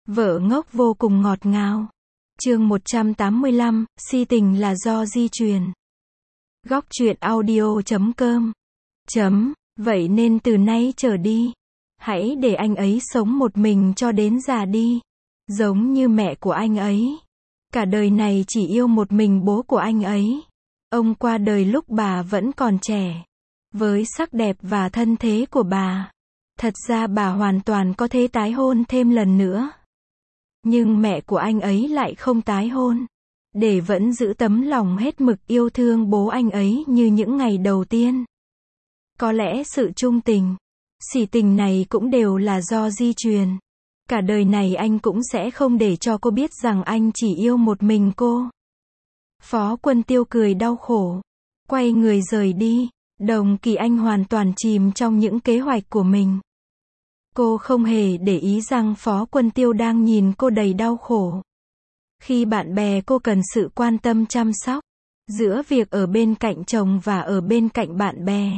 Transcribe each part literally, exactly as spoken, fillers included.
Vợ ngốc vô cùng ngọt ngào. Chương một trăm tám mươi lăm, si tình là do di truyền. Góc truyện audio chấm com. Chấm, vậy nên từ nay trở đi, hãy để anh ấy sống một mình cho đến già đi. Giống như mẹ của anh ấy. Cả đời này chỉ yêu một mình bố của anh ấy. Ông qua đời lúc bà vẫn còn trẻ. Với sắc đẹp và thân thế của bà, thật ra bà hoàn toàn có thể tái hôn thêm lần nữa. Nhưng mẹ của anh ấy lại không tái hôn, để vẫn giữ tấm lòng hết mực yêu thương bố anh ấy như những ngày đầu tiên. Có lẽ sự trung tình, sỉ tình này cũng đều là do di truyền. Cả đời này anh cũng sẽ không để cho cô biết rằng anh chỉ yêu một mình cô. Phó Quân Tiêu cười đau khổ, quay người rời đi. Đồng Kỳ Anh hoàn toàn chìm trong những kế hoạch của mình. Cô không hề để ý rằng Phó Quân Tiêu đang nhìn cô đầy đau khổ. Khi bạn bè cô cần sự quan tâm chăm sóc, giữa việc ở bên cạnh chồng và ở bên cạnh bạn bè,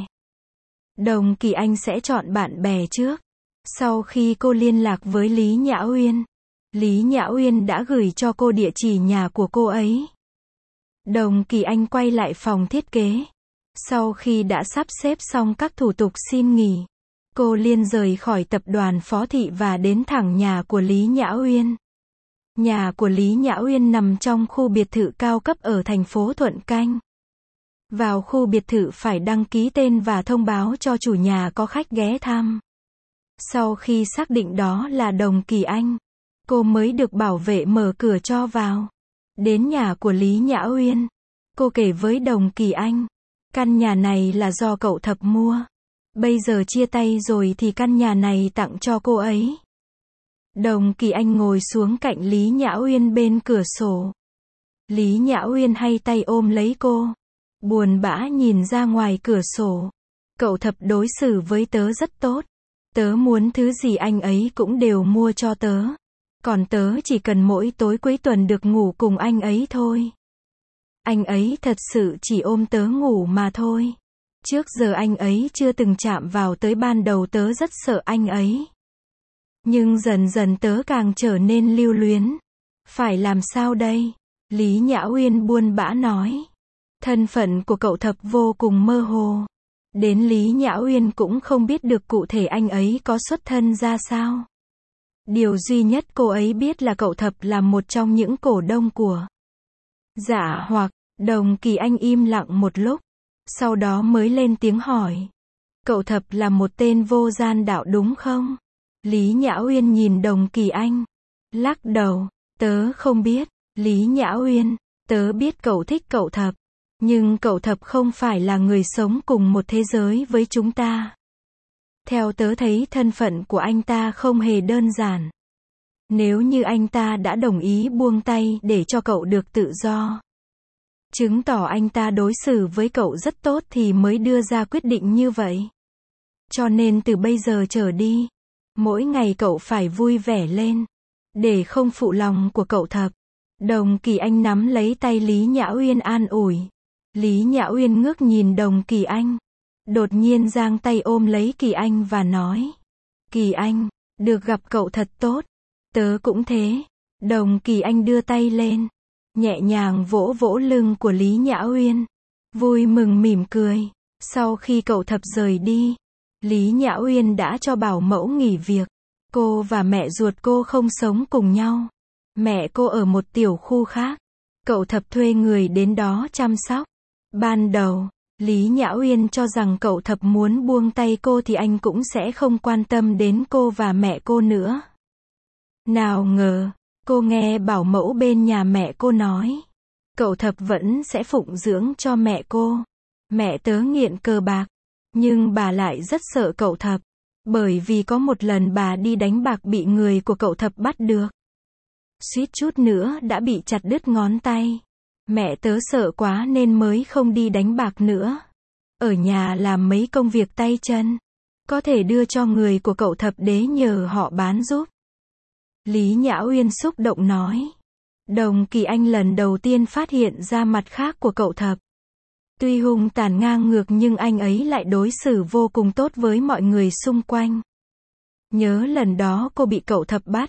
Đồng Kỳ Anh sẽ chọn bạn bè trước. Sau khi cô liên lạc với Lý Nhã Uyên, Lý Nhã Uyên đã gửi cho cô địa chỉ nhà của cô ấy. Đồng Kỳ Anh quay lại phòng thiết kế. Sau khi đã sắp xếp xong các thủ tục xin nghỉ, cô liền rời khỏi tập đoàn Phó Thị và đến thẳng nhà của Lý Nhã Uyên. Nhà của Lý Nhã Uyên nằm trong khu biệt thự cao cấp ở thành phố Thuận Canh. Vào khu biệt thự phải đăng ký tên và thông báo cho chủ nhà có khách ghé thăm. Sau khi xác định đó là Đồng Kỳ Anh, cô mới được bảo vệ mở cửa cho vào. Đến nhà của Lý Nhã Uyên, cô kể với Đồng Kỳ Anh, căn nhà này là do cậu Thập mua. Bây giờ chia tay rồi thì căn nhà này tặng cho cô ấy. Đồng Kỳ Anh ngồi xuống cạnh Lý Nhã Uyên bên cửa sổ. Lý Nhã Uyên hay tay ôm lấy cô, buồn bã nhìn ra ngoài cửa sổ. Cậu Thập đối xử với tớ rất tốt. Tớ muốn thứ gì anh ấy cũng đều mua cho tớ. Còn tớ chỉ cần mỗi tối cuối tuần được ngủ cùng anh ấy thôi. Anh ấy thật sự chỉ ôm tớ ngủ mà thôi. Trước giờ anh ấy chưa từng chạm vào tới, ban đầu tớ rất sợ anh ấy. Nhưng dần dần tớ càng trở nên lưu luyến. Phải làm sao đây? Lý Nhã Uyên buồn bã nói. Thân phận của cậu Thập vô cùng mơ hồ. Đến Lý Nhã Uyên cũng không biết được cụ thể anh ấy có xuất thân ra sao. Điều duy nhất cô ấy biết là cậu Thập là một trong những cổ đông của Dạ Hoặc. Đồng Kỳ Anh im lặng một lúc, sau đó mới lên tiếng hỏi. Cậu Thập là một tên vô gian đạo đúng không? Lý Nhã Uyên nhìn Đồng Kỳ Anh, lắc đầu. Tớ không biết. Lý Nhã Uyên, tớ biết cậu thích cậu Thập, nhưng cậu Thập không phải là người sống cùng một thế giới với chúng ta. Theo tớ thấy thân phận của anh ta không hề đơn giản. Nếu như anh ta đã đồng ý buông tay để cho cậu được tự do, chứng tỏ anh ta đối xử với cậu rất tốt thì mới đưa ra quyết định như vậy. Cho nên từ bây giờ trở đi, mỗi ngày cậu phải vui vẻ lên, để không phụ lòng của cậu Thập. Đồng Kỳ Anh nắm lấy tay Lý Nhã Uyên an ủi. Lý Nhã Uyên ngước nhìn Đồng Kỳ Anh, đột nhiên giang tay ôm lấy Kỳ Anh và nói. Kỳ Anh, được gặp cậu thật tốt. Tớ cũng thế. Đồng Kỳ Anh đưa tay lên, nhẹ nhàng vỗ vỗ lưng của Lý Nhã Uyên, vui mừng mỉm cười. Sau khi cậu Thập rời đi, Lý Nhã Uyên đã cho bảo mẫu nghỉ việc. Cô và mẹ ruột cô không sống cùng nhau. Mẹ cô ở một tiểu khu khác. Cậu Thập thuê người đến đó chăm sóc. Ban đầu, Lý Nhã Uyên cho rằng cậu Thập muốn buông tay cô thì anh cũng sẽ không quan tâm đến cô và mẹ cô nữa. Nào ngờ, cô nghe bảo mẫu bên nhà mẹ cô nói, cậu Thập vẫn sẽ phụng dưỡng cho mẹ cô. Mẹ tớ nghiện cờ bạc, nhưng bà lại rất sợ cậu Thập, bởi vì có một lần bà đi đánh bạc bị người của cậu Thập bắt được. Suýt chút nữa đã bị chặt đứt ngón tay. Mẹ tớ sợ quá nên mới không đi đánh bạc nữa. Ở nhà làm mấy công việc tay chân, có thể đưa cho người của cậu Thập đế nhờ họ bán giúp. Lý Nhã Uyên xúc động nói. Đồng Kỳ Anh lần đầu tiên phát hiện ra mặt khác của cậu Thập. Tuy hung tàn ngang ngược nhưng anh ấy lại đối xử vô cùng tốt với mọi người xung quanh. Nhớ lần đó cô bị cậu Thập bắt,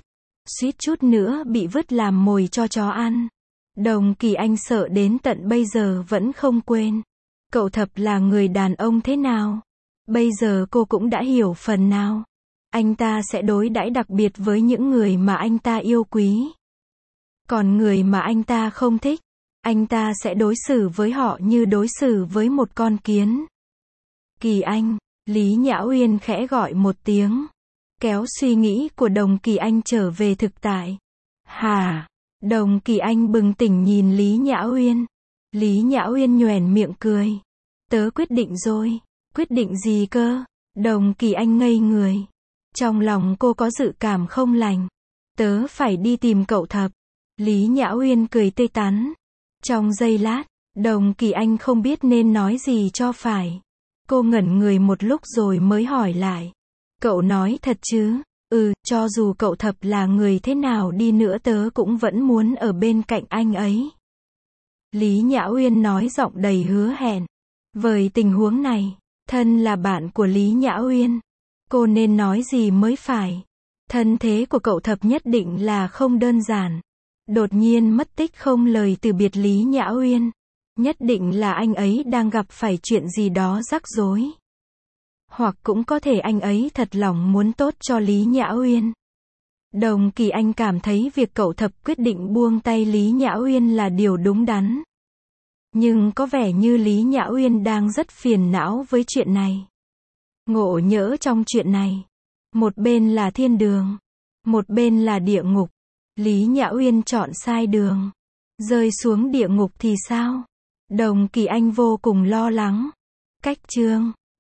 suýt chút nữa bị vứt làm mồi cho chó ăn. Đồng Kỳ Anh sợ đến tận bây giờ vẫn không quên. Cậu Thập là người đàn ông thế nào? Bây giờ cô cũng đã hiểu phần nào. Anh ta sẽ đối đãi đặc biệt với những người mà anh ta yêu quý. Còn người mà anh ta không thích, anh ta sẽ đối xử với họ như đối xử với một con kiến. Kỳ Anh, Lý Nhã Uyên khẽ gọi một tiếng, kéo suy nghĩ của Đồng Kỳ Anh trở về thực tại. Hả? Đồng Kỳ Anh bừng tỉnh nhìn Lý Nhã Uyên. Lý Nhã Uyên nhoẻn miệng cười. Tớ quyết định rồi. Quyết định gì cơ? Đồng Kỳ Anh ngây người. Trong lòng cô có dự cảm không lành. Tớ phải đi tìm cậu Thập. Lý Nhã Uyên cười tươi tắn. Trong giây lát, Đồng Kỳ Anh không biết nên nói gì cho phải. Cô ngẩn người một lúc rồi mới hỏi lại. Cậu nói thật chứ? Ừ, cho dù cậu Thập là người thế nào đi nữa tớ cũng vẫn muốn ở bên cạnh anh ấy. Lý Nhã Uyên nói giọng đầy hứa hẹn. Với tình huống này, thân là bạn của Lý Nhã Uyên, cô nên nói gì mới phải. Thân thế của cậu Thập nhất định là không đơn giản. Đột nhiên mất tích không lời từ biệt Lý Nhã Uyên. Nhất định là anh ấy đang gặp phải chuyện gì đó rắc rối. Hoặc cũng có thể anh ấy thật lòng muốn tốt cho Lý Nhã Uyên. Đồng Kỳ Anh cảm thấy việc cậu Thập quyết định buông tay Lý Nhã Uyên là điều đúng đắn. Nhưng có vẻ như Lý Nhã Uyên đang rất phiền não với chuyện này. Ngộ nhỡ trong chuyện này, một bên là thiên đường, một bên là địa ngục. Lý Nhã Uyên chọn sai đường, rơi xuống địa ngục thì sao? Đồng Kỳ Anh vô cùng lo lắng. Cách chương